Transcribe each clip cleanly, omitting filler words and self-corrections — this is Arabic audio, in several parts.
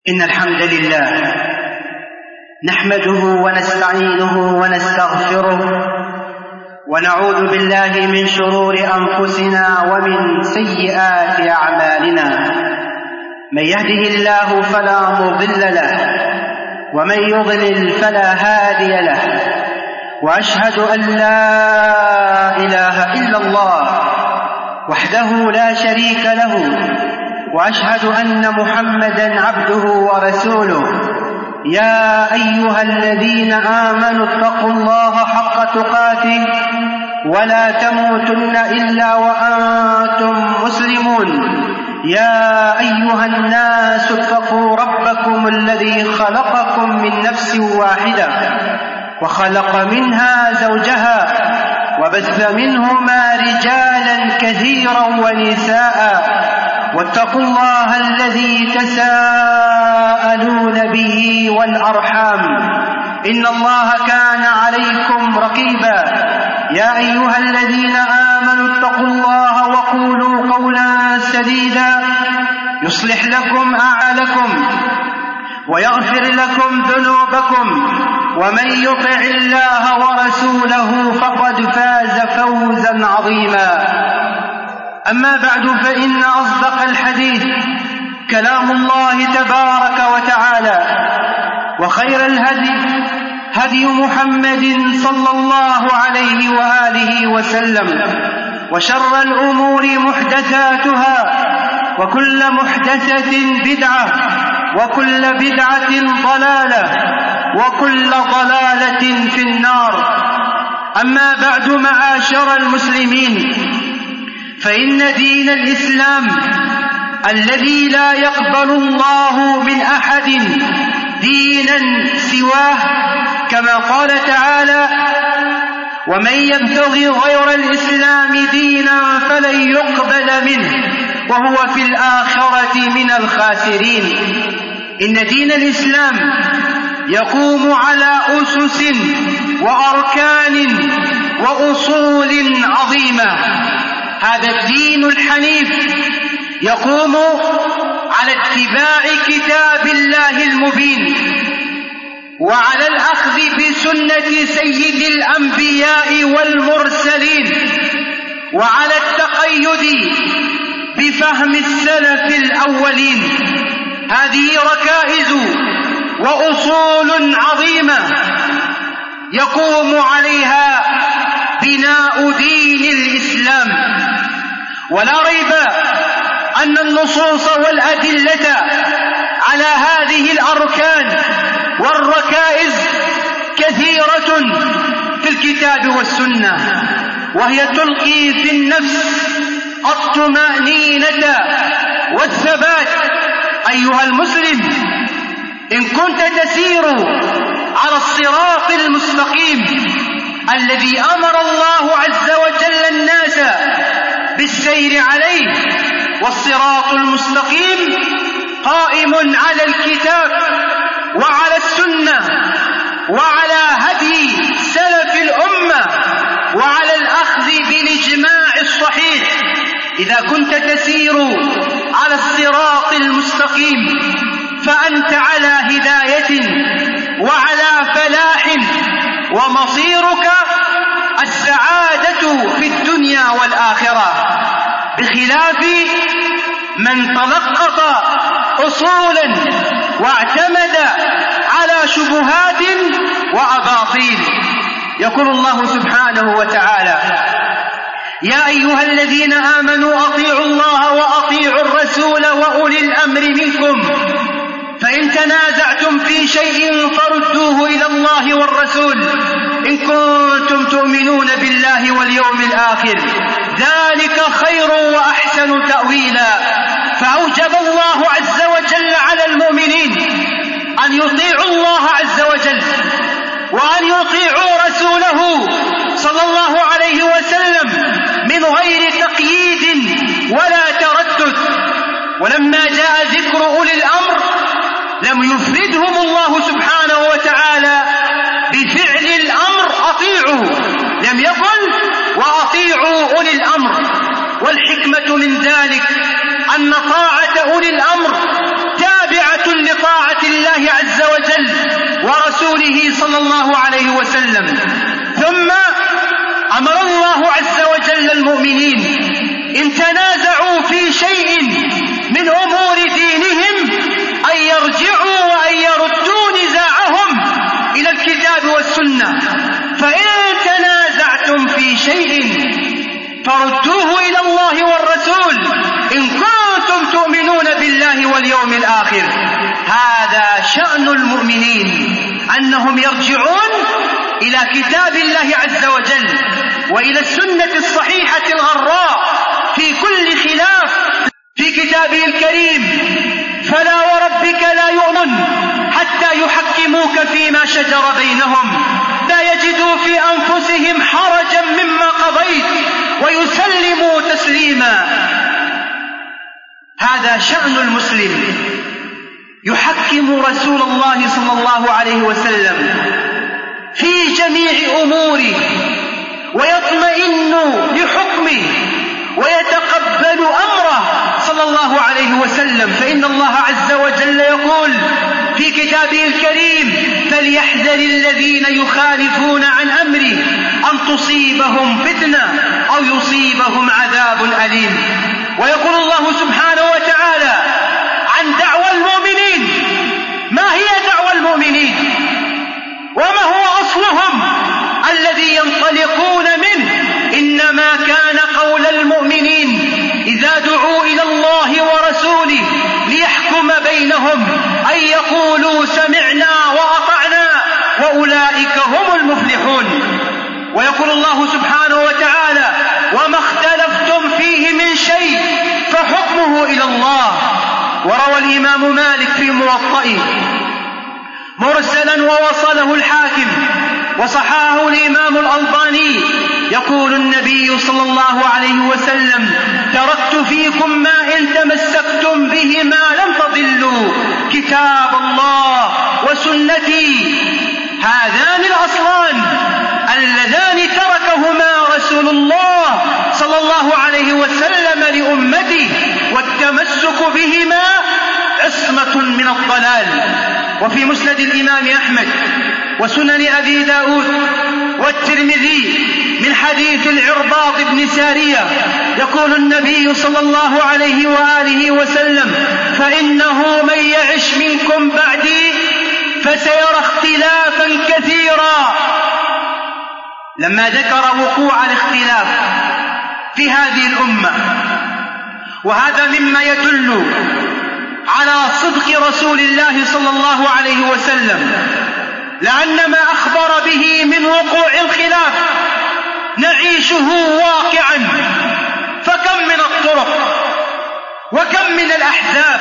إن الحمد لله نحمده ونستعينه ونستغفره ونعوذ بالله من شرور أنفسنا ومن سيئات أعمالنا. من يهده الله فلا مضل له ومن يضلل فلا هادي له، وأشهد أن لا إله إلا الله وحده لا شريك له، وأشهد أن محمدًا عبده ورسوله. يا أيها الذين آمنوا اتقوا الله حق تقاته ولا تموتن إلا وأنتم مسلمون. يا أيها الناس اتقوا ربكم الذي خلقكم من نفس واحدة وخلق منها زوجها وبث منهما رجالا كثيرا ونساء، واتقوا الله الذي تساءلون به والأرحام إن الله كان عليكم رقيبا. يا أيها الذين آمنوا اتقوا الله وقولوا قولا سديدا يصلح لكم أعمالكم ويغفر لكم ذنوبكم، ومن يطع الله ورسوله فقد فاز فوزا عظيما. أما بعد، فإن أصدق الحديث كلام الله تبارك وتعالى، وخير الهدي هدي محمد صلى الله عليه وآله وسلم، وشر الأمور محدثاتها، وكل محدثة بدعة، وكل بدعة ضلالة، وكل ضلالة في النار. أما بعد، معاشر المسلمين، فإن دين الإسلام الذي لا يقبل الله من أحد دينا سواه، كما قال تعالى: ومن يبتغي غير الإسلام دينا فلن يقبل منه وهو في الآخرة من الخاسرين. إن دين الإسلام يقوم على أسس وأركان وأصول عظيمة. هذا الدين الحنيف يقوم على اتباع كتاب الله المبين، وعلى الأخذ بسنة سيد الأنبياء والمرسلين، وعلى التقيد بفهم السلف الأولين. هذه ركائز وأصول عظيمة يقوم عليها بناء دين الإسلام. ولا ريب أن النصوص والأدلة على هذه الأركان والركائز كثيرة في الكتاب والسنة، وهي تلقي في النفس الطمأنينة والثبات. أيها المسلم، إن كنت تسير على الصراط المستقيم الذي أمر الله عز وجل الناس بالسير عليه، والصراط المستقيم قائم على الكتاب وعلى السنة وعلى هدي سلف الأمة وعلى الأخذ بالإجماع الصحيح. إذا كنت تسير على الصراط المستقيم فأنت على هداية وعلى فلاح، ومصيرك السعادة في الدنيا والآخرة، بخلاف من تلقط أصولا واعتمد على شبهات وأباطيل. يقول الله سبحانه وتعالى: يا أيها الذين آمنوا أطيعوا الله وأطيعوا الرسول وأولي الأمر منكم، فإن تنازعتم في شيء فردوه إلى الله والرسول إن كنتم تؤمنون بالله واليوم الآخر، ذلك خير وأحسن تأويلا. فأوجب الله عز وجل على المؤمنين أن يطيعوا الله عز وجل، وأن يطيعوا رسوله صلى الله عليه وسلم من غير تقييد ولا تردد. ولما جاء ذكر أولي الأمر لم يفردهم الله سبحانه وتعالى بفعل الأمر أطيعوا، لم يقل وأطيعوا أولي الأمر. والحكمة من ذلك أن طاعة أولي الأمر تابعة لطاعة الله عز وجل ورسوله صلى الله عليه وسلم. ثم أمر الله عز وجل المؤمنين إن تنازعوا في شيء من أمور دينهم أن يرجعوا وأن يردوا نزاعهم إلى الكتاب والسنة، فإن تنازعتم في شيء فردوه إلى الله والرسول إن كنتم تؤمنون بالله واليوم الآخر. هذا شأن المؤمنين، أنهم يرجعون إلى كتاب الله عز وجل وإلى السنة الصحيحة الغراء في كل خلاف في كتابه الكريم. فلا وربك لا يؤمن حتى يحكموك فيما شجر بينهم لا يجدوا في أنفسهم حرجا مما قضيت ويسلموا تسليما. هذا شأن المسلم، يحكم رسول الله صلى الله عليه وسلم في جميع أموره ويطمئن لحكمه ويتقبل أمره صلى الله عليه وسلم. فإن الله عز وجل يقول في كتابه الكريم: فليحذر الذين يخالفون عن أمره أن تصيبهم فتنة أو يصيبهم عذاب أليم. ويقول الله سبحانه وتعالى عن دعوى المؤمنين: ما هي دعوى المؤمنين وما هو أصلهم الذي ينطلقون منه؟ إنما كان قول المؤمنين إذا دعوا إلى الله ورسوله ليحكم بينهم أن يقولوا سمعنا وأطعنا وأولئك هم المفلحون. ويقول الله سبحانه وتعالى: وما اختلفتم فيه من شيء فحكمه إلى الله. وروى الإمام مالك في موطئه مرسلا ووصله الحاكم وصححه الإمام الألباني، يقول النبي صلى الله عليه وسلم: تركت فيكم ما إن تمسكتم بهما لم تضلوا، كتاب الله وسنتي. هذان الأصلان اللذان تركهما رسول الله صلى الله عليه وسلم لأمته، والتمسك بهما عصمة من الضلال. وفي مسند الإمام أحمد وسنن أبي داود والترمذي من حديث العرباض بن سارية يقول النبي صلى الله عليه وآله وسلم: فإنه من يعش منكم بعدي فسيرى اختلافا كثيرا. لما ذكر وقوع الاختلاف في هذه الأمة، وهذا مما يدل على صدق رسول الله صلى الله عليه وسلم، لأن ما أخبر به من وقوع الخلاف نعيشه واقعا. فكم من الطرق وكم من الأحزاب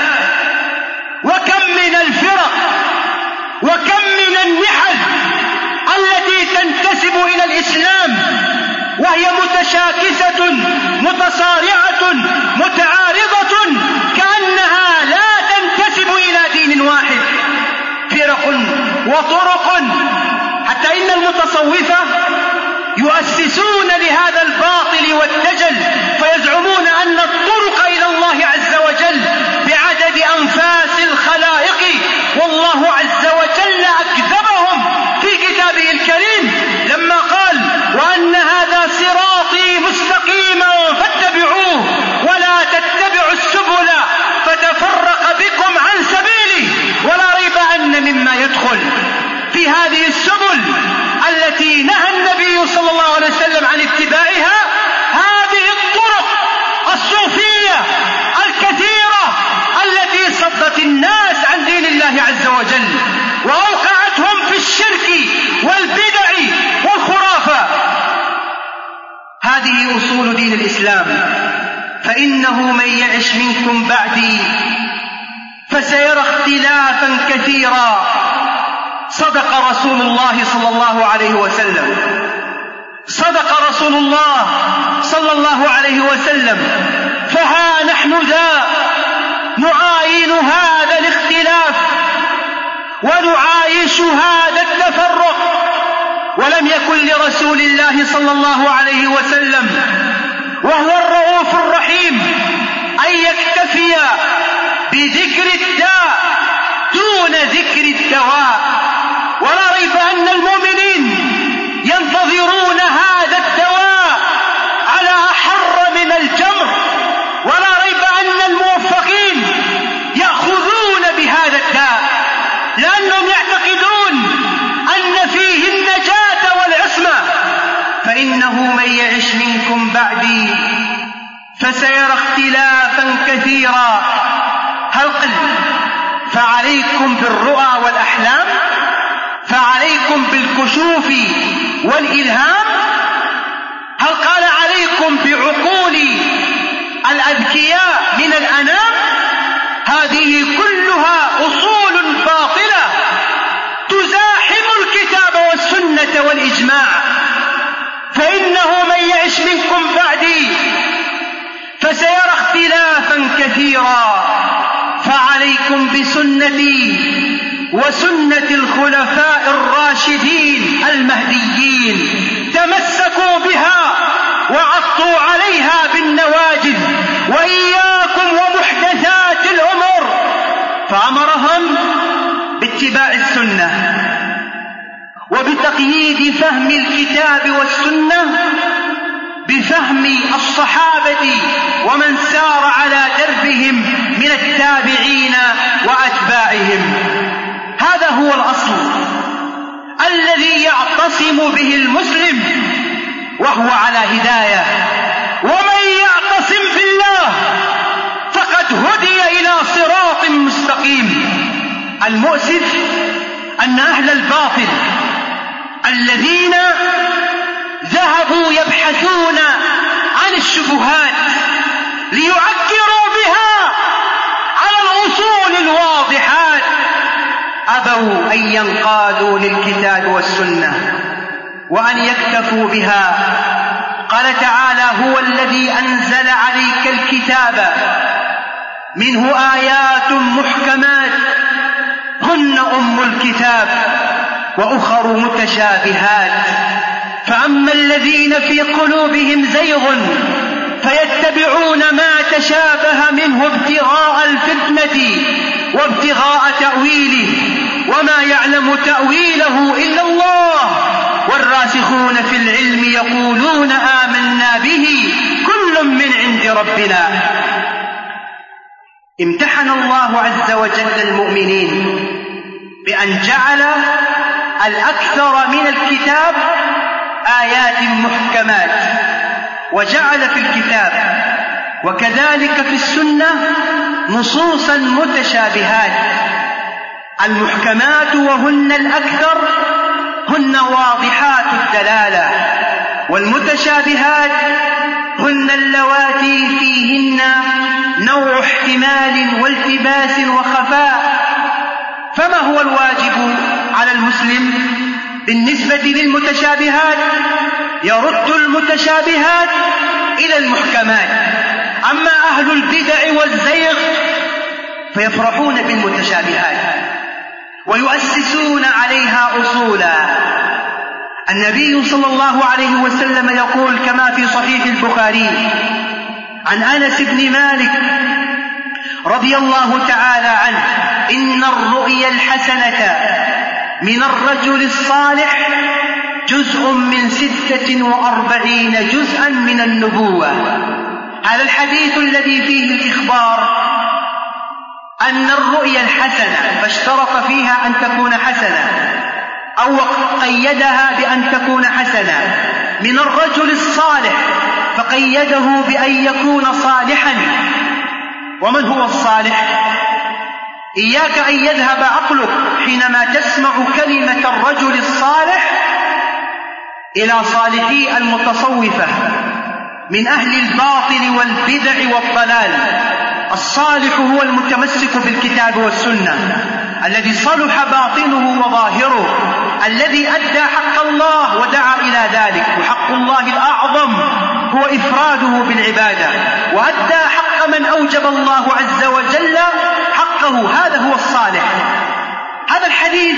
وكم من الفرق وكم من النحل التي تنتسب إلى الإسلام وهي متشاكسة متصارعة متعارضة كأنها لا تنتسب إلى دين واحد، فرق وطرق، حتى إن المتصوفة يؤسسون لهذا الباطل والدجل فيزعمون أن الطرق إلى الله عز وجل بعدد أنفاس الخلائق، والله عز وجل أكذبهم في كتابه الكريم لما قال: وأن هذا صراطي مستقيما فاتبعوه ولا تتبعوا السبل فتفرق بكم عن سبيله. ولا ريب أن مما يدخل في هذه السبل التي نهى النبي صلى الله عليه وسلم عن اتباعها هذه الطرق الصوفية الكثيرة التي صدت الناس عن دين الله عز وجل وأوقعتهم في الشرك والبدع والخرافة. هذه أصول دين الإسلام: فإنه من يعش منكم بعدي فسيرى اختلافا كثيرا. صدق رسول الله صلى الله عليه وسلم، صدق رسول الله صلى الله عليه وسلم. فها نحن ذا نعاين هذا الاختلاف ونعايش هذا التفرق، ولم يكن لرسول الله صلى الله عليه وسلم وهو الرؤوف الرحيم أن يكتفي بذكر الداء دون ذكر الدواء. ولا ريب أن المؤمنين ينتظرون هذا الدواء على أحر من الجمر، ولا ريب أن الموفقين يأخذون بهذا الداء لأنهم يعتقدون أن فيه النجاة والعصمة. فإنه من يعش منكم بعدي فسيرى اختلافا كثيرا. هل قل فعليكم بالرؤى والأحلام، فعليكم بالكشوف والإلهام؟ هل قال عليكم بعقول الأذكياء من الأنام؟ هذه كلها أصول باطلة تزاحم الكتاب والسنة والإجماع. فإنه من يعش منكم بعدي فسيرى اختلافا كثيرا، فعليكم بسنتي وسنة الخلفاء الراشدين المهديين، تمسكوا بها وعضوا عليها بالنواجذ، وإياكم ومحدثات الأمور. فأمرهم باتباع السنة وبتقييد فهم الكتاب والسنة بفهم الصحابة ومن سار على دربهم من التابعين وأتباعهم. هذا هو الأصل الذي يعتصم به المسلم وهو على هداية. ومن يعتصم بالله فقد هدي إلى صراط مستقيم. المؤسف أن أهل الباطل الذين ذهبوا يبحثون عن الشبهات ليعكروا بها على الأصول الواضحات أبوا أن ينقادوا للكتاب والسنة وأن يكتفوا بها. قال تعالى: هو الذي أنزل عليك الكتاب منه آيات محكمات هن أم الكتاب وأخر متشابهات، فأما الذين في قلوبهم زيغ فيتبعون ما تشابه منه ابتغاء الفتنة وابتغاء تأويله وما يعلم تأويله إلا الله، والراسخون في العلم يقولون آمنا به كل من عند ربنا. امتحن الله عز وجل المؤمنين بأن جعل الأكثر من الكتاب آيات محكمات، وجعل في الكتاب وكذلك في السنة نصوصا متشابهات. المحكمات وهن الأكثر هن واضحات الدلالة، والمتشابهات هن اللواتي فيهن نوع احتمال والتباس وخفاء. فما هو الواجب على المسلم بالنسبة للمتشابهات؟ يرد المتشابهات إلى المحكمات. أما أهل البدع والزيغ فيفرحون بالمتشابهات ويؤسسون عليها أصولا. النبي صلى الله عليه وسلم يقول كما في صحيح البخاري عن أنس بن مالك رضي الله تعالى عنه: إن الرؤيا الحسنة من الرجل الصالح جزء من 46 جزءا من النبوة. هذا الحديث الذي فيه الإخبار أن الرؤيا الحسنة فاشترط فيها أن تكون حسنة، أو قيدها بأن تكون حسنة، من الرجل الصالح فقيده بأن يكون صالحا. ومن هو الصالح؟ إياك أن يذهب عقلك حينما تسمع كلمة الرجل الصالح إلى صالحي المتصوفة من أهل الباطل والبدع والضلال. الصالح هو المتمسك بالكتاب والسنة، الذي صلح باطنه وظاهره، الذي أدى حق الله ودعا إلى ذلك. وحق الله الأعظم هو إفراده بالعبادة، وأدى حق من أوجب الله عز وجل حقه. هذا هو الصالح. هذا الحديث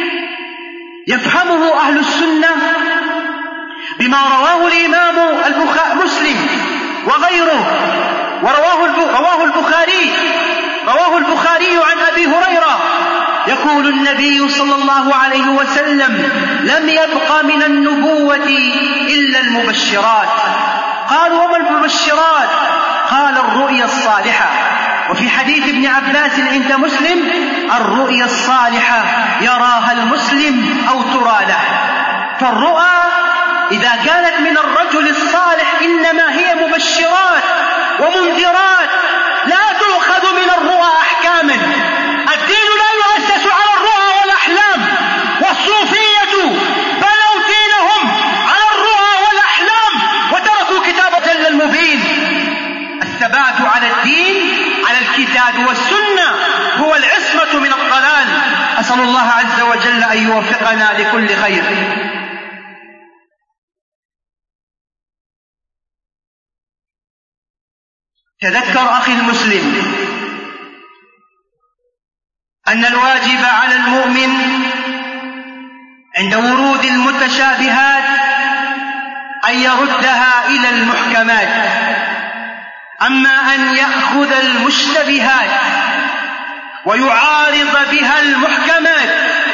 يفهمه أهل السنة بما رواه الإمام مسلم وغيره، ورواه البخاري عن أبي هريرة يقول النبي صلى الله عليه وسلم: لم يبق من النبوة إلا المبشرات. قالوا: وما المبشرات؟ قال: الرؤيا الصالحة. وفي حديث ابن عباس عند مسلم: الرؤيا الصالحة يراها المسلم أو ترى له. فالرؤى إذا كانت من الرجل الصالح إنما هي مبشرات ومنذرات، لا تؤخذ من الرؤى أحكاما. الدين لا يؤسس على الرؤى والأحلام، والصوفية بنوا دينهم على الرؤى والأحلام وتركوا كتاب جل المبين. الثبات على الدين على الكتاب والسنة هو العصمة من الضلال. أسأل الله عز وجل أن يوفقنا لكل خير. تذكر أخي المسلم أن الواجب على المؤمن عند ورود المتشابهات أن يردها إلى المحكمات، أما أن يأخذ المشتبهات ويعارض بها المحكمات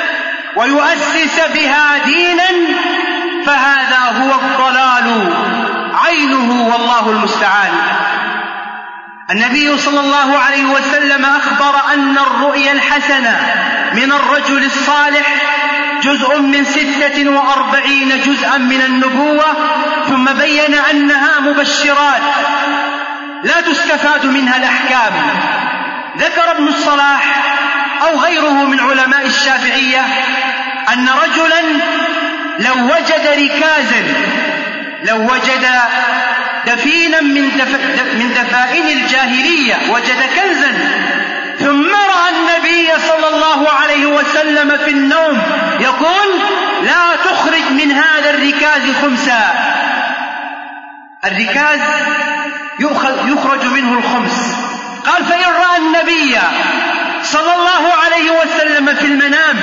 ويؤسس بها دينا فهذا هو الضلال عينه، والله المستعان. النبي صلى الله عليه وسلم أخبر أن الرؤيا الحسنة من الرجل الصالح جزء من 46 جزءا من النبوة، ثم بين أنها مبشرات لا تستفاد منها الأحكام. ذكر ابن الصلاح أو غيره من علماء الشافعية أن رجلا لو وجد ركازا، لو وجد دفينا من دفائن الجاهلية، وجد كنزا، ثم رأى النبي صلى الله عليه وسلم في النوم يقول: لا تخرج من هذا الركاز خمسا. الركاز يخرج منه الخمس. قال: فإن رأى النبي صلى الله عليه وسلم في المنام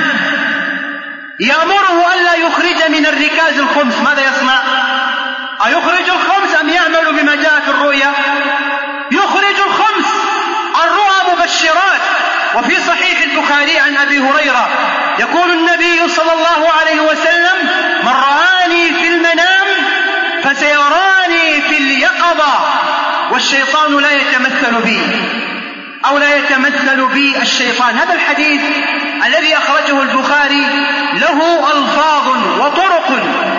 يأمره ألا يخرج من الركاز الخمس، ماذا يصنع؟ أيخرج الخمس أم يعمل بما جاء في الرؤيا؟ يخرج الخمس. الرؤى مبشرات. وفي صحيح البخاري عن أبي هريرة يقول النبي صلى الله عليه وسلم: من رآني في المنام فسيراني في اليقظة، والشيطان لا يتمثل بي، أو لا يتمثل بي الشيطان. هذا الحديث الذي أخرجه البخاري له ألفاظ وطرق،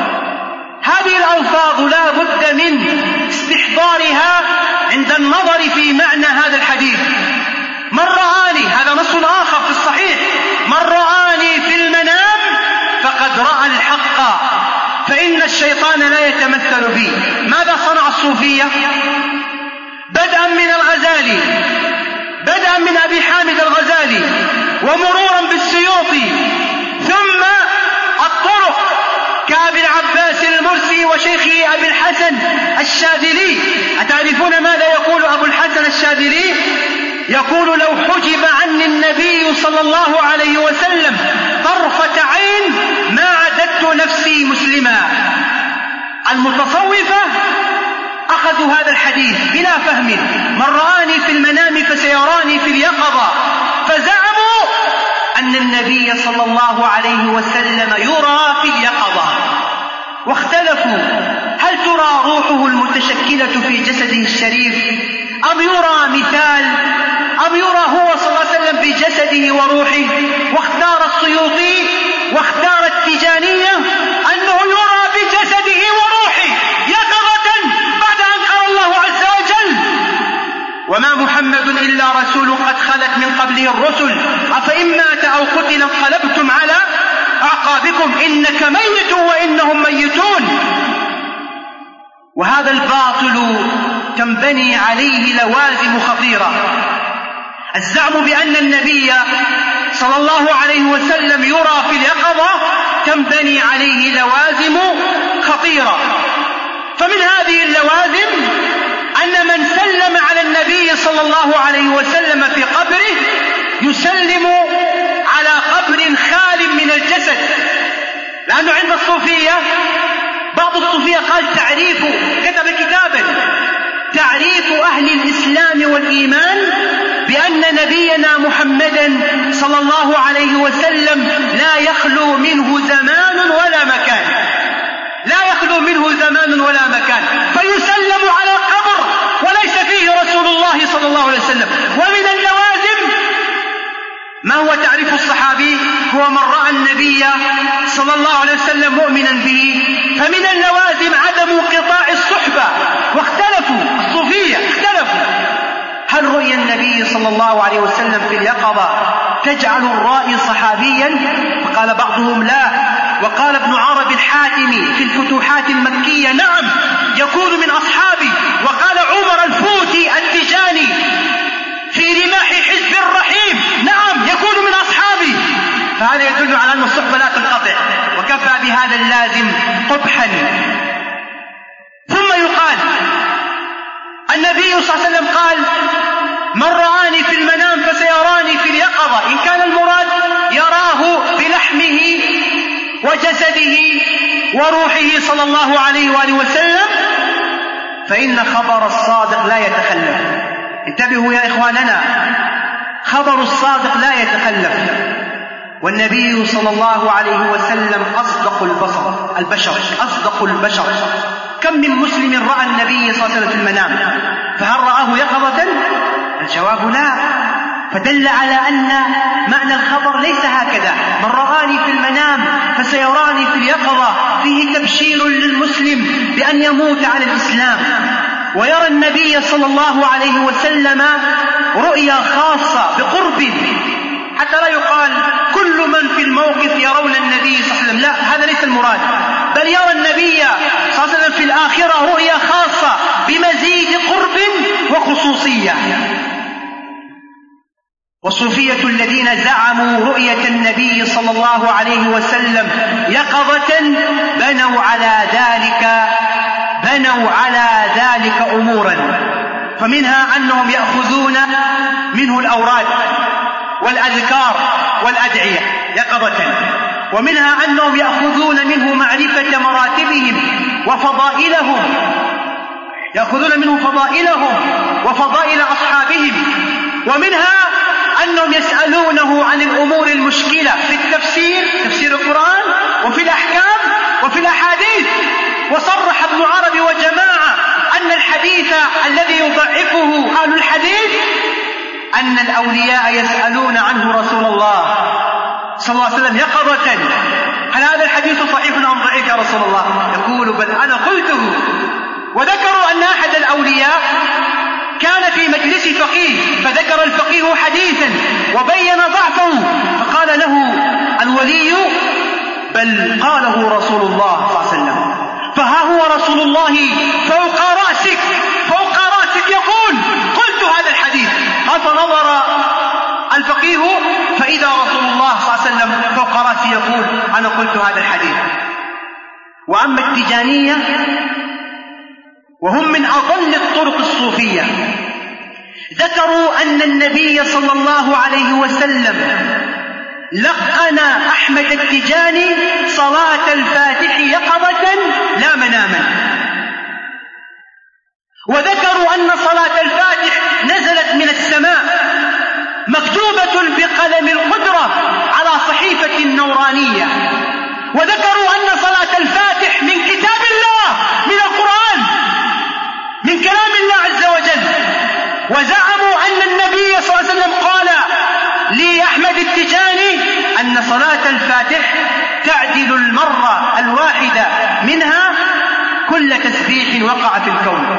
هذه الألفاظ لا بد من استحضارها عند النظر في معنى هذا الحديث. من رآني، هذا نص آخر في الصحيح: من رآني في المنام فقد رأى الحق، فإن الشيطان لا يتمثل بي. ماذا صنع الصوفية؟ بدءا من الغزالي، بدءا من أبي حامد الغزالي، ومرورا بالسيوطي، ثم الطرق كأبي العباس المرسي وشيخه أبي الحسن الشاذلي. أتعرفون ماذا يقول أبو الحسن الشاذلي؟ يقول: لو حجب عني النبي صلى الله عليه وسلم طرفة عين ما عددت نفسي مسلما. المتصوفة أخذوا هذا الحديث بلا فهم: من رآني في المنام فسيراني في اليقظة، فزعموا أن النبي صلى الله عليه وسلم يرى في اليقظة، واختلفوا: هل ترى روحه المتشكلة في جسده الشريف، أم يرى مثال، أم يرى هو صلى الله عليه وسلم في جسده وروحه؟ واختار السيوطي واختار التجانية أنه يرى بجسده وروحه يقظة بعد أن قال الله عز وجل: وما محمد إلا رسول قد خلت من قبله الرسل أفإن مات أو قتل انقلبتم على أعقابكم إنك ميت وإنهم ميتون. وهذا الباطل تنبني عليه لوازم خطيرة. الزعم بأن النبي صلى الله عليه وسلم يرى في اليقظة تنبني عليه لوازم خطيرة. فمن هذه اللوازم أن من سلم على النبي صلى الله عليه وسلم في قبره يسلم على قبر خال من الجسد، لأنه عند الصوفية بعض الصوفية قال تعريفه، كتب كتابا تعريف أهل الإسلام والإيمان بأن نبينا محمدا صلى الله عليه وسلم لا يخلو منه زمان ولا مكان، لا يخلو منه زمان ولا مكان، فيسلم على قبر وليس فيه رسول الله صلى الله عليه وسلم. ومن اللوازم ما هو تعريف الصحابي؟ هو من رأى النبي صلى الله عليه وسلم مؤمنا به. فمن اللوازم عدم انقطاع الصحبة، واختلفوا الصوفية اختلفوا هل رؤيا النبي صلى الله عليه وسلم في اليقظة تجعل الرائي صحابيا؟ فقال بعضهم لا، وقال ابن عربي الحاتمي في الفتوحات المكية نعم يكون من أصحابه، وقال عمر الفوتي التجاني في رماح حزب الرحيم نعم يكون من أصحابه. فهذا يدل على أن الصحبة لا تنقطع، وكفى بهذا اللازم قبحا. ثم يقال النبي صلى الله عليه وسلم قال من رآني في المنام فسيراني في اليقظة، إن كان المراد يراه بلحمه وجسده وروحه صلى الله عليه وآله وسلم، فإن خبر الصادق لا يتخلف. انتبهوا يا إخواننا، خبر الصادق لا يتخلف، والنبي صلى الله عليه وسلم أصدق البشر أصدق البشر. كم من مسلم رأى النبي صلى الله عليه وسلم في المنام، فهل رآه يقظة؟ الجواب لا. فدل على أن معنى الخبر ليس هكذا، من رآني في المنام فسيراني في اليقظة، فيه تبشير للمسلم بأن يموت على الإسلام ويرى النبي صلى الله عليه وسلم رؤيا خاصة بقرب، حتى لا يقال كل من في الموقف يرون النبي صلى الله عليه وسلم، لا، هذا ليس المراد، بل يرى النبي صلى الله عليه وسلم في الآخرة رؤيا خاصة بمزيد قرب وخصوصية. والصوفية الذين زعموا رؤية النبي صلى الله عليه وسلم يقظة بنوا على ذلك أمورا، فمنها أنهم يأخذون منه الأوراد والأذكار والأدعية يقظة، ومنها أنهم يأخذون منه معرفة مراتبهم وفضائلهم، يأخذون منه فضائلهم وفضائل أصحابهم، ومنها أنهم يسألونه عن الأمور المشكلة في التفسير، تفسير القرآن، وفي الأحكام وفي الأحاديث. وصرح ابن عربي وجماعة أن الحديث الذي يضعفه أهل الحديث أن الأولياء يسألون عنه رسول الله صلى الله عليه وسلم يقظة. هل هذا الحديث صحيح أم ضعيف يا رسول الله؟ يقول بل أنا قلته. وذكروا أن أحد الأولياء كان في مجلس فقيه فذكر الفقيه حديثا وبين ضعفه، فقال له الولي بل قاله رسول الله صلى الله عليه وسلم، فها هو رسول الله فوق رأسك يقول قلت هذا الحديث. قال فنظر الفقيه فإذا رسول الله صلى الله عليه وسلم فوق رأسه يقول أنا قلت هذا الحديث. وأما التجانية وهم من أضل الطرق الصوفية ذكروا أن النبي صلى الله عليه وسلم لقن أحمد التجاني صلاة الفاتح يقظة لا مناما، وذكروا أن صلاة الفاتح نزلت من السماء مكتوبة بقلم القدرة على صحيفة نورانية، وذكروا أن صلاة الفاتح من كتاب الله، من القرآن، من كلام الله عز وجل. وزعموا أن النبي صلى الله عليه وسلم قال لأحمد التجاني أن صلاة الفاتح تعدل المرة الواحدة منها كل تسبيح وقع في الكون،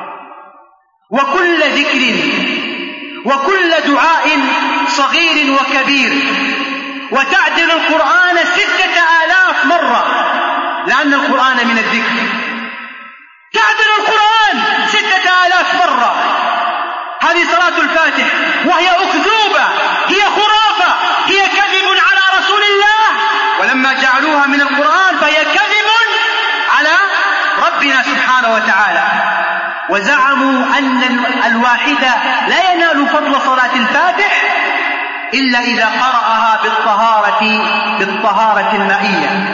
وكل ذكر، وكل دعاء صغير وكبير، وتعدل القرآن 6000 مرة، لأن القرآن من الذكر، تعدل القرآن 6000 مرة. هذه صلاة الفاتح، وهي أكذوبة، هي خرافة، هي كذب على رسول الله، ولما جعلوها من القرآن فهي كذب على ربنا سبحانه وتعالى. وزعموا أن الواحدة لا ينال فضل صلاة الفاتح إلا إذا قرأها بالطهارة المائية.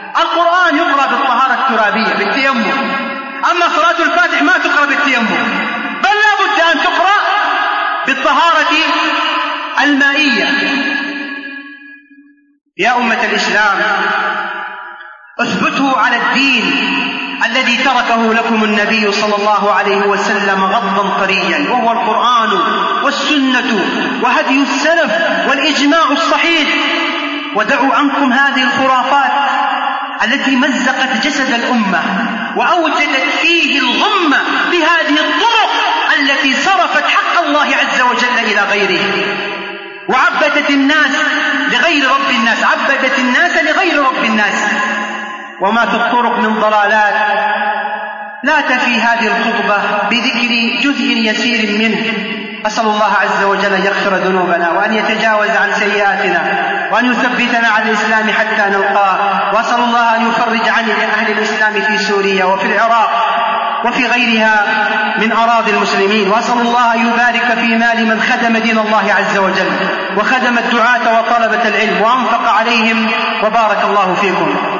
القرآن يقرأ بالطهارة الترابية بالتيمم، أما صلاة الفاتح ما تقرأ بالتيمم، الطهارة المائية. يا أمة الإسلام، اثبتوا على الدين الذي تركه لكم النبي صلى الله عليه وسلم غضا طريا، وهو القرآن والسنة وهدي السلف والإجماع الصحيح. ودعوا عنكم هذه الخرافات التي مزقت جسد الأمة وأوجدت فيه الغمة بهذه الطرق التي صرفت حق الله عز وجل إلى غيره، وعبدت الناس لغير رب الناس، عبدت الناس لغير رب الناس. وما في الطرق من ضلالات لا تفي هذه الخطبة بذكر جزء يسير منه. أسأل الله عز وجل أن يغفر ذنوبنا وأن يتجاوز عن سيئاتنا وأن يثبتنا على الإسلام حتى نلقاه. وأسأل الله أن يفرج عن أهل الإسلام في سوريا وفي العراق وفي غيرها من أراضي المسلمين. وأسأل الله أن يبارك في مال من خدم دين الله عز وجل وخدم الدعاة وطلبة العلم وأنفق عليهم، وبارك الله فيكم.